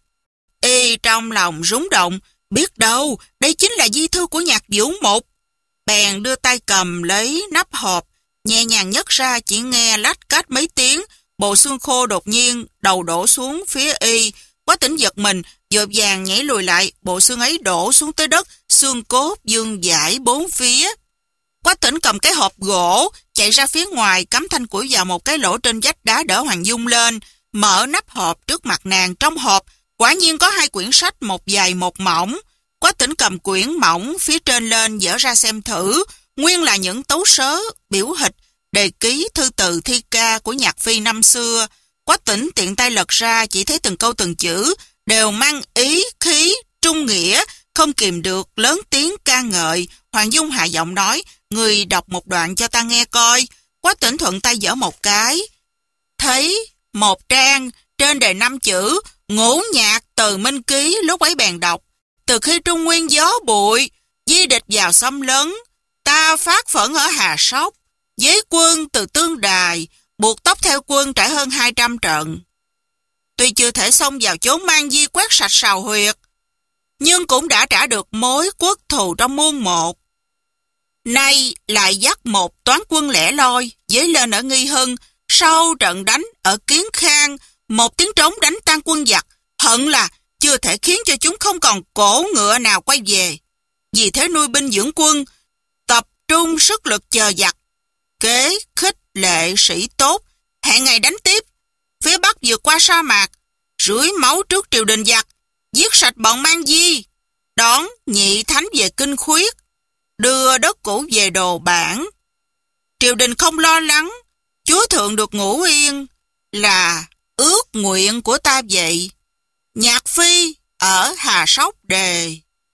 Y trong lòng rúng động, biết đâu đây chính là di thư của Nhạc Vũ Mục. Bèn đưa tay cầm lấy nắp hộp, nhẹ nhàng nhấc ra, chỉ nghe lách cách mấy tiếng, bộ xương khô đột nhiên đầu đổ xuống phía Y. Quách Tỉnh giật mình, vội vàng nhảy lùi lại, bộ xương ấy đổ xuống tới đất, xương cốt vương vãi bốn phía. Quách Tỉnh cầm cái hộp gỗ, chạy ra phía ngoài, cắm thanh củi vào một cái lỗ trên vách đá đỡ Hoàng Dung lên, mở nắp hộp trước mặt nàng. Trong hộp quả nhiên có hai quyển sách, một dày một mỏng. Quách Tỉnh cầm quyển mỏng phía trên lên dở ra xem thử, nguyên là những tấu sớ, biểu hịch, đề ký, thư từ thi ca của Nhạc Phi năm xưa. Quách Tĩnh tiện tay lật ra, chỉ thấy từng câu từng chữ đều mang ý khí trung nghĩa, không kìm được lớn tiếng ca ngợi. Hoàng Dung hạ giọng nói, người đọc một đoạn cho ta nghe coi. Quách Tĩnh thuận tay dở một cái, thấy một trang trên đề năm chữ Ngũ Nhạc Từ Minh Ký. Lúc ấy bèn đọc: từ khi Trung Nguyên gió bụi, di địch vào xâm lấn, ta phát phẫn ở Hà Sóc, với quân từ Tương Đài, buộc tóc theo quân trải hơn hai trăm trận. Tuy chưa thể xông vào chốn mang di quét sạch sào huyệt, nhưng cũng đã trả được mối quốc thù trong muôn một. Nay lại dắt một toán quân lẻ loi dấy lên ở Nghi Hưng, sau trận đánh ở Kiến Khang, một tiếng trống đánh tan quân giặc, hận là chưa thể khiến cho chúng không còn cổ ngựa nào quay về. Vì thế nuôi binh dưỡng quân, tập trung sức lực chờ giặc, kế khích lệ sĩ tốt, hẹn ngày đánh tiếp. Phía Bắc vượt qua sa mạc, rưới máu trước triều đình giặc, giết sạch bọn mang di, đón nhị thánh về Kinh Khuyết, đưa đất cũ về Đồ Bản. Triều đình không lo lắng, chúa thượng được ngủ yên, là ước nguyện của ta vậy. Nhạc Phi ở Hà Sóc đề.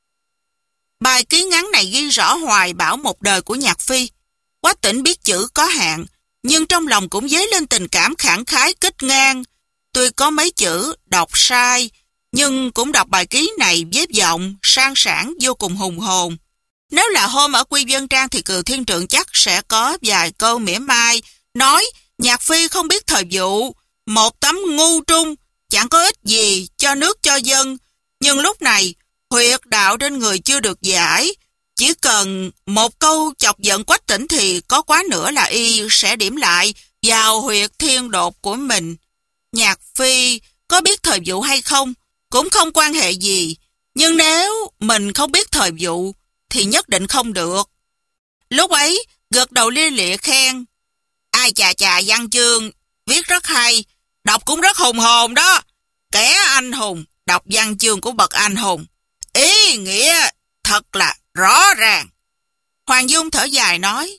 Bài ký ngắn này ghi rõ hoài bão một đời của Nhạc Phi. Quách Tĩnh biết chữ có hạn, nhưng trong lòng cũng dấy lên tình cảm khẳng khái kích ngang. Tuy có mấy chữ đọc sai, nhưng cũng đọc bài ký này với giọng sang sảng vô cùng hùng hồn. Nếu là hôm ở Quy Vân Trang thì Cừu Thiên Trượng chắc sẽ có vài câu mỉa mai, nói Nhạc Phi không biết thời vụ, một tấm ngu trung, chẳng có ích gì cho nước cho dân. Nhưng lúc này, huyệt đạo trên người chưa được giải, chỉ cần một câu chọc giận Quách Tĩnh thì có quá nữa là y sẽ điểm lại vào huyệt thiên đột của mình. Nhạc Phi có biết thời vụ hay không cũng không quan hệ gì, nhưng nếu mình không biết thời vụ thì nhất định không được. Lúc ấy gật đầu lia lịa khen, ai chà chà, văn chương viết rất hay, đọc cũng rất hùng hồn đó. Kẻ anh hùng đọc văn chương của bậc anh hùng, ý nghĩa thật là rõ ràng. Hoàng Dung thở dài nói,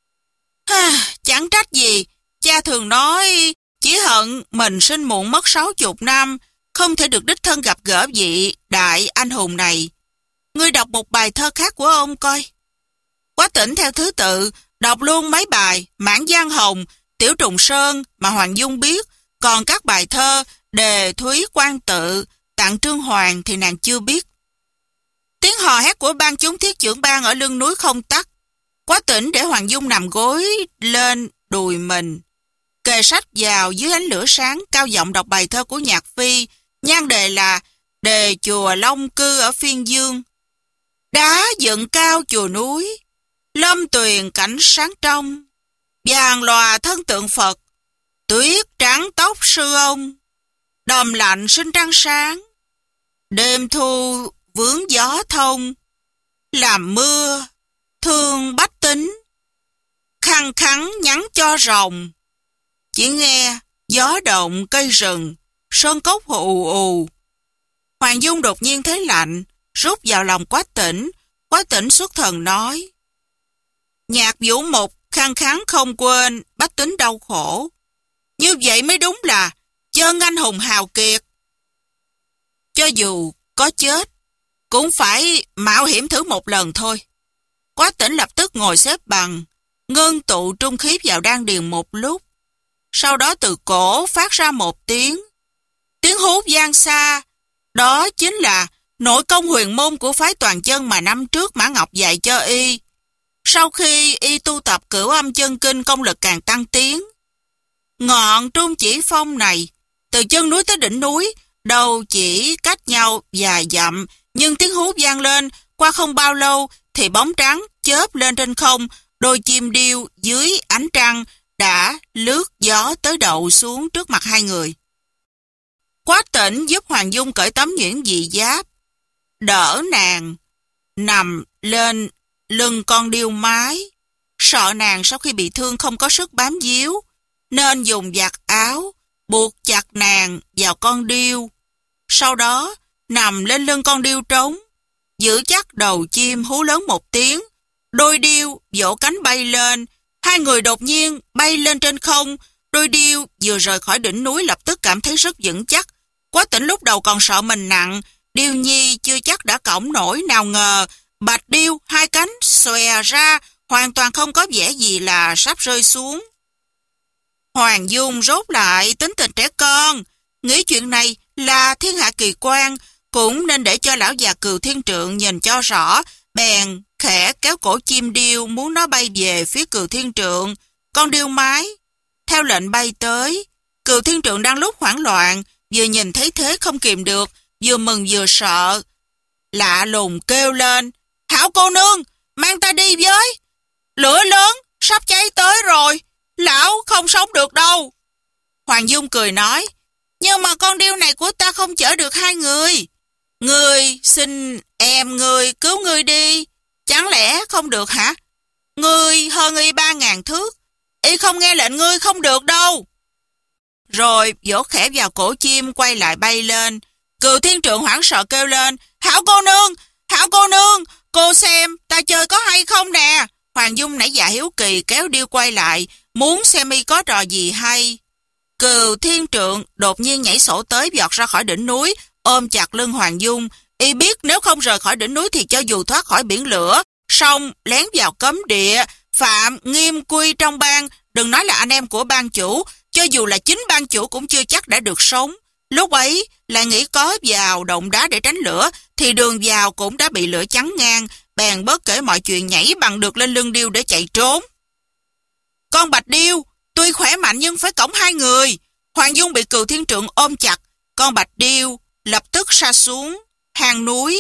chẳng trách gì, cha thường nói chỉ hận mình sinh muộn mất sáu chục năm, không thể được đích thân gặp gỡ vị đại anh hùng này. Ngươi đọc một bài thơ khác của ông coi. Quách Tĩnh theo thứ tự đọc luôn mấy bài Mãn Giang Hồng, Tiểu Trùng Sơn mà Hoàng Dung biết, còn các bài thơ Đề Thúy Quan Tự, Tặng Trương Hoàng thì nàng chưa biết. Tiếng hò hét của ban chúng thiết trưởng ban ở lưng núi không tắt. Quách Tĩnh để Hoàng Dung nằm gối lên đùi mình, kề sách vào dưới ánh lửa sáng, cao giọng đọc bài thơ của Nhạc Phi. Nhan đề là Đề Chùa Long Cư ở Phiên Dương. Đá dựng cao chùa núi, lâm tuyền cảnh sáng trong, vàng lòa thân tượng Phật, tuyết trắng tóc sư ông, đầm lạnh sinh trăng sáng, đêm thu vướng gió thông, làm mưa thương bách tính, khăng khắng nhắn cho rồng, chỉ nghe gió động cây rừng, sơn cốc ù ù. Hoàng Dung đột nhiên thấy lạnh, rút vào lòng Quách Tĩnh. Quách Tĩnh xuất thần nói, Nhạc Vũ Mục khăng kháng không quên bách tính đau khổ, như vậy mới đúng là chân anh hùng hào kiệt. Cho dù có chết cũng phải mạo hiểm thử một lần thôi. Quách Tĩnh lập tức ngồi xếp bằng, ngưng tụ trung khí vào đan điền một lúc. Sau đó từ cổ phát ra một tiếng, tiếng hú vang xa. Đó chính là nội công huyền môn của phái Toàn Chân mà năm trước Mã Ngọc dạy cho y. Sau khi y tu tập Cửu Âm Chân Kinh, công lực càng tăng tiến. Ngọn Trung Chỉ Phong này, từ chân núi tới đỉnh núi, đầu chỉ cách nhau vài dặm, nhưng tiếng hú vang lên, qua không bao lâu thì bóng trắng chớp lên trên không, đôi chim điêu dưới ánh trăng đã lướt gió tới đậu xuống trước mặt hai người. Quách Tĩnh giúp Hoàng Dung cởi tấm nhuyễn dị giáp, đỡ nàng nằm lên lưng con điêu mái, sợ nàng sau khi bị thương không có sức bám víu, nên dùng vạt áo buộc chặt nàng vào con điêu. Sau đó nằm lên lưng con điêu trống, giữ chắc đầu chim, hú lớn một tiếng, đôi điêu vỗ cánh bay lên. Hai người đột nhiên bay lên trên không, Đôi điêu vừa rời khỏi đỉnh núi lập tức cảm thấy rất vững chắc. Quá Tỉnh lúc đầu còn sợ mình nặng, Điêu Nhi chưa chắc đã cõng nổi, nào ngờ Bạch Điêu hai cánh xòe ra, hoàn toàn không có vẻ gì là sắp rơi xuống. Hoàng Dung rốt lại tính tình trẻ con, nghĩ chuyện này là thiên hạ kỳ quan, cũng nên để cho lão già Cừu Thiên Trượng nhìn cho rõ, bèn khẽ kéo cổ chim điêu muốn nó bay về phía Cừu Thiên Trượng. Con điêu mái theo lệnh bay tới. Cừu Thiên Trượng đang lúc hoảng loạn, vừa nhìn thấy thế không kìm được, vừa mừng vừa sợ. Lạ lùng kêu lên, Hảo cô nương, mang ta đi với. Lửa lớn, sắp cháy tới rồi, lão không sống được đâu. Hoàng Dung cười nói, nhưng mà con điêu này của ta không chở được hai người. Ngươi xin em ngươi cứu ngươi đi, chẳng lẽ không được hả? Ngươi hơn y ba ngàn thước, y không nghe lệnh ngươi không được đâu. Rồi vỗ khẽ vào cổ chim quay lại bay lên. Cừu Thiên Trượng hoảng sợ kêu lên, Hảo cô nương, Hảo cô nương, cô xem ta chơi có hay không nè. Hoàng Dung nãy dạ hiếu kỳ kéo điêu quay lại, muốn xem y có trò gì hay. Cừu Thiên Trượng đột nhiên nhảy sổ tới, vọt ra khỏi đỉnh núi, ôm chặt lưng Hoàng Dung. Y biết nếu không rời khỏi đỉnh núi thì cho dù thoát khỏi biển lửa, song lén vào cấm địa, phạm nghiêm quy trong bang, đừng nói là anh em của bang chủ, cho dù là chính bang chủ cũng chưa chắc đã được sống. Lúc ấy lại nghĩ có vào động đá để tránh lửa, thì đường vào cũng đã bị lửa chắn ngang, bèn bớt kể mọi chuyện nhảy bằng được lên lưng điêu để chạy trốn. Con Bạch Điêu tuy khỏe mạnh nhưng phải cõng hai người. Hoàng Dung bị Cừu Thiên Trượng ôm chặt, con Bạch Điêu lập tức sa xuống hang núi.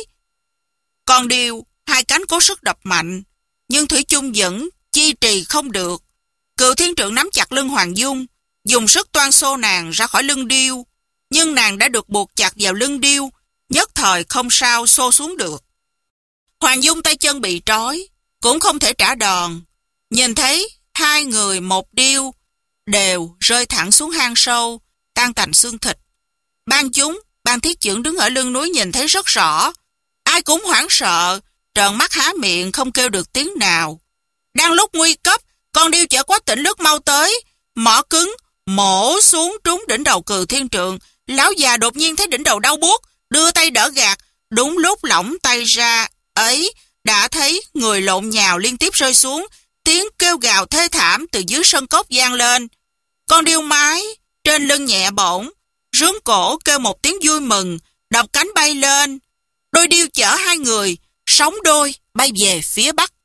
Con điêu hai cánh cố sức đập mạnh, nhưng thủy chung vẫn chi trì không được. Cừu Thiên Trượng nắm chặt lưng Hoàng Dung, dùng sức toan xô nàng ra khỏi lưng điêu, nhưng nàng đã được buộc chặt vào lưng điêu, nhất thời không sao xô xuống được. Hoàng Dung tay chân bị trói, cũng không thể trả đòn. Nhìn thấy hai người một điêu đều rơi thẳng xuống hang sâu, tan tành xương thịt. Ban chúng, ban thiết trưởng đứng ở lưng núi nhìn thấy rất rõ. Ai cũng hoảng sợ, trợn mắt há miệng không kêu được tiếng nào. Đang lúc nguy cấp, con điêu chở Quách Tỉnh lướt mau tới, mỏ cứng mổ xuống trúng đỉnh đầu Cừu Thiên Trượng. Lão già đột nhiên thấy đỉnh đầu đau buốt, đưa tay đỡ gạt. Đúng lúc lỏng tay ra ấy, đã thấy người lộn nhào liên tiếp rơi xuống, tiếng kêu gào thê thảm từ dưới sân cốc vang lên. Con điêu mái trên lưng nhẹ bổng, rướn cổ kêu một tiếng vui mừng, đập cánh bay lên. Đôi điêu chở hai người, sóng đôi bay về phía bắc.